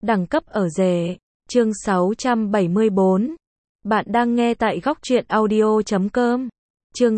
Đẳng cấp ở rể. Chương 674. Bạn đang nghe tại góc truyện audio.com. Chương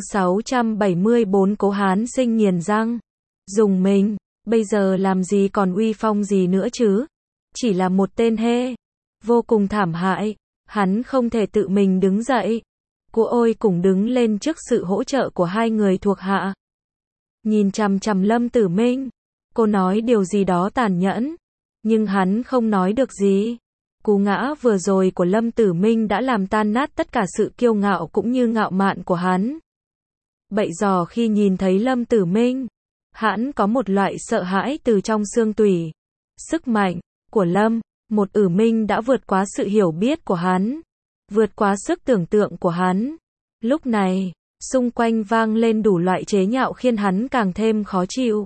674 Cố Hán Sinh nghiền răng. Dùng mình, bây giờ làm gì còn uy phong gì nữa chứ? Chỉ là một tên hê. Vô cùng thảm hại. Hắn không thể tự mình đứng dậy. Cô ôi cùng đứng lên trước sự hỗ trợ của hai người thuộc hạ. Nhìn chằm chằm Lâm Tử Minh. Cô nói điều gì đó tàn nhẫn. Nhưng hắn không nói được gì. Cú ngã vừa rồi của Lâm Tử Minh đã làm tan nát tất cả sự kiêu ngạo cũng như ngạo mạn của hắn. Bậy giò khi nhìn thấy Lâm Tử Minh, hắn có một loại sợ hãi từ trong xương tủy. Sức mạnh của Lâm, một Tử Minh đã vượt quá sự hiểu biết của hắn, vượt quá sức tưởng tượng của hắn. Lúc này, xung quanh vang lên đủ loại chế nhạo khiến hắn càng thêm khó chịu.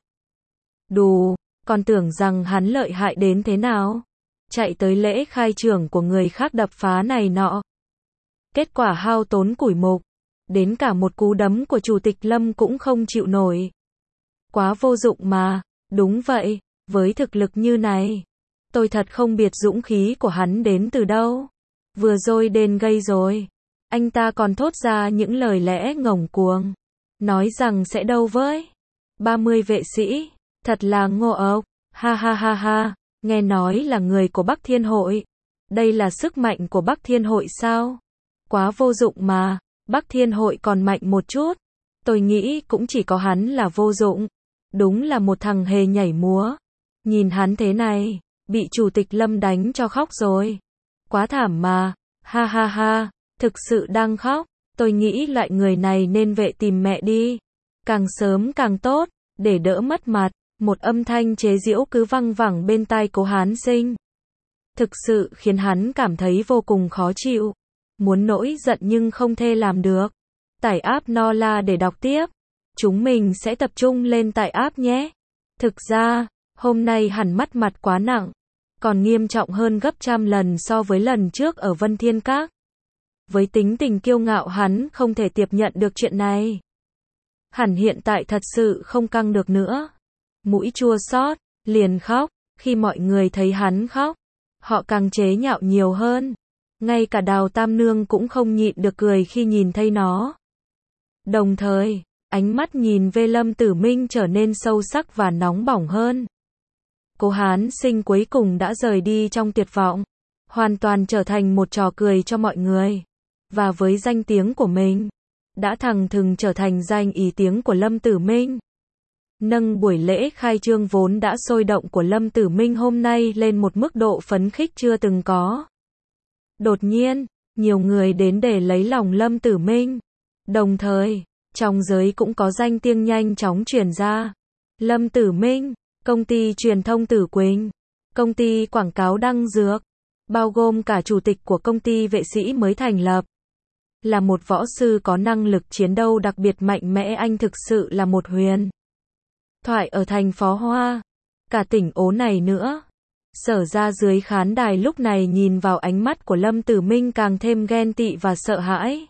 Đù, còn tưởng rằng hắn lợi hại đến thế nào? Chạy tới lễ khai trường của người khác đập phá này nọ. Kết quả hao tốn củi mục. Đến cả một cú đấm của Chủ tịch Lâm cũng không chịu nổi. Quá vô dụng mà. Đúng vậy, với thực lực như này, tôi thật không biết dũng khí của hắn đến từ đâu. Vừa rồi đền gây rồi. Anh ta còn thốt ra những lời lẽ ngông cuồng. Nói rằng sẽ đâu với 30 vệ sĩ. Thật là ngô ốc. Ha ha ha ha. Nghe nói là người của Bắc Thiên Hội. Đây là sức mạnh của Bắc Thiên Hội sao? Quá vô dụng mà. Bắc Thiên Hội còn mạnh một chút. Tôi nghĩ cũng chỉ có hắn là vô dụng. Đúng là một thằng hề nhảy múa. Nhìn hắn thế này, bị Chủ tịch Lâm đánh cho khóc rồi. Quá thảm mà. Ha ha ha. Thực sự đang khóc. Tôi nghĩ loại người này nên vệ tìm mẹ đi. Càng sớm càng tốt, để đỡ mất mặt. Một âm thanh chế giễu cứ văng vẳng bên tai Cố Hán Sinh. Thực sự khiến hắn cảm thấy vô cùng khó chịu. Muốn nổi giận nhưng không thể làm được. Tải app Nola để đọc tiếp. Chúng mình sẽ tập trung lên tải app nhé. Thực ra, hôm nay hẳn mất mặt quá nặng. Còn nghiêm trọng hơn gấp trăm lần so với lần trước ở Vân Thiên Các. Với tính tình kiêu ngạo hắn không thể tiếp nhận được chuyện này. Hẳn hiện tại thật sự không căng được nữa. Mũi chua xót, liền khóc. Khi mọi người thấy hắn khóc, họ càng chế nhạo nhiều hơn. Ngay cả Đào Tam Nương cũng không nhịn được cười khi nhìn thấy nó. Đồng thời, ánh mắt nhìn về Lâm Tử Minh trở nên sâu sắc và nóng bỏng hơn. Cố Hán Sinh cuối cùng đã rời đi trong tuyệt vọng, hoàn toàn trở thành một trò cười cho mọi người. Và với danh tiếng của mình, đã thằng thừng trở thành danh ý tiếng của Lâm Tử Minh. Nâng buổi lễ khai trương vốn đã sôi động của Lâm Tử Minh hôm nay lên một mức độ phấn khích chưa từng có. Đột nhiên, nhiều người đến để lấy lòng Lâm Tử Minh. Đồng thời, trong giới cũng có danh tiếng nhanh chóng truyền ra. Lâm Tử Minh, công ty truyền thông Tử Quỳnh, công ty quảng cáo Đăng Dược, bao gồm cả chủ tịch của công ty vệ sĩ mới thành lập. Là một võ sư có năng lực chiến đấu đặc biệt mạnh mẽ, anh thực sự là một huyền thoại ở thành Phó Hoa. Cả tỉnh ố này nữa. Sở ra dưới khán đài lúc này nhìn vào ánh mắt của Lâm Tử Minh càng thêm ghen tị và sợ hãi.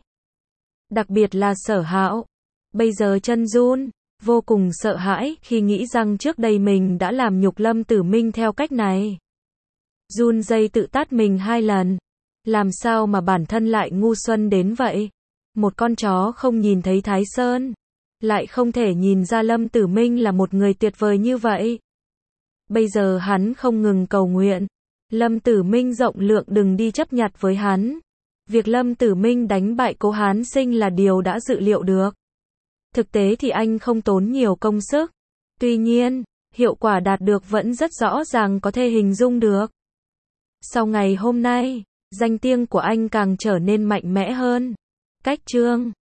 Đặc biệt là Sở Hạo. Bây giờ chân run, vô cùng sợ hãi khi nghĩ rằng trước đây mình đã làm nhục Lâm Tử Minh theo cách này. Run rẩy tự tát mình 2 lần. Làm sao mà bản thân lại ngu xuân đến vậy? Một con chó không nhìn thấy Thái Sơn, lại không thể nhìn ra Lâm Tử Minh là một người tuyệt vời như vậy. Bây giờ hắn không ngừng cầu nguyện. Lâm Tử Minh rộng lượng đừng đi chấp nhặt với hắn. Việc Lâm Tử Minh đánh bại Cố Hán Sinh là điều đã dự liệu được. Thực tế thì anh không tốn nhiều công sức. Tuy nhiên, hiệu quả đạt được vẫn rất rõ ràng có thể hình dung được. Sau ngày hôm nay, danh tiếng của anh càng trở nên mạnh mẽ hơn. Cách chương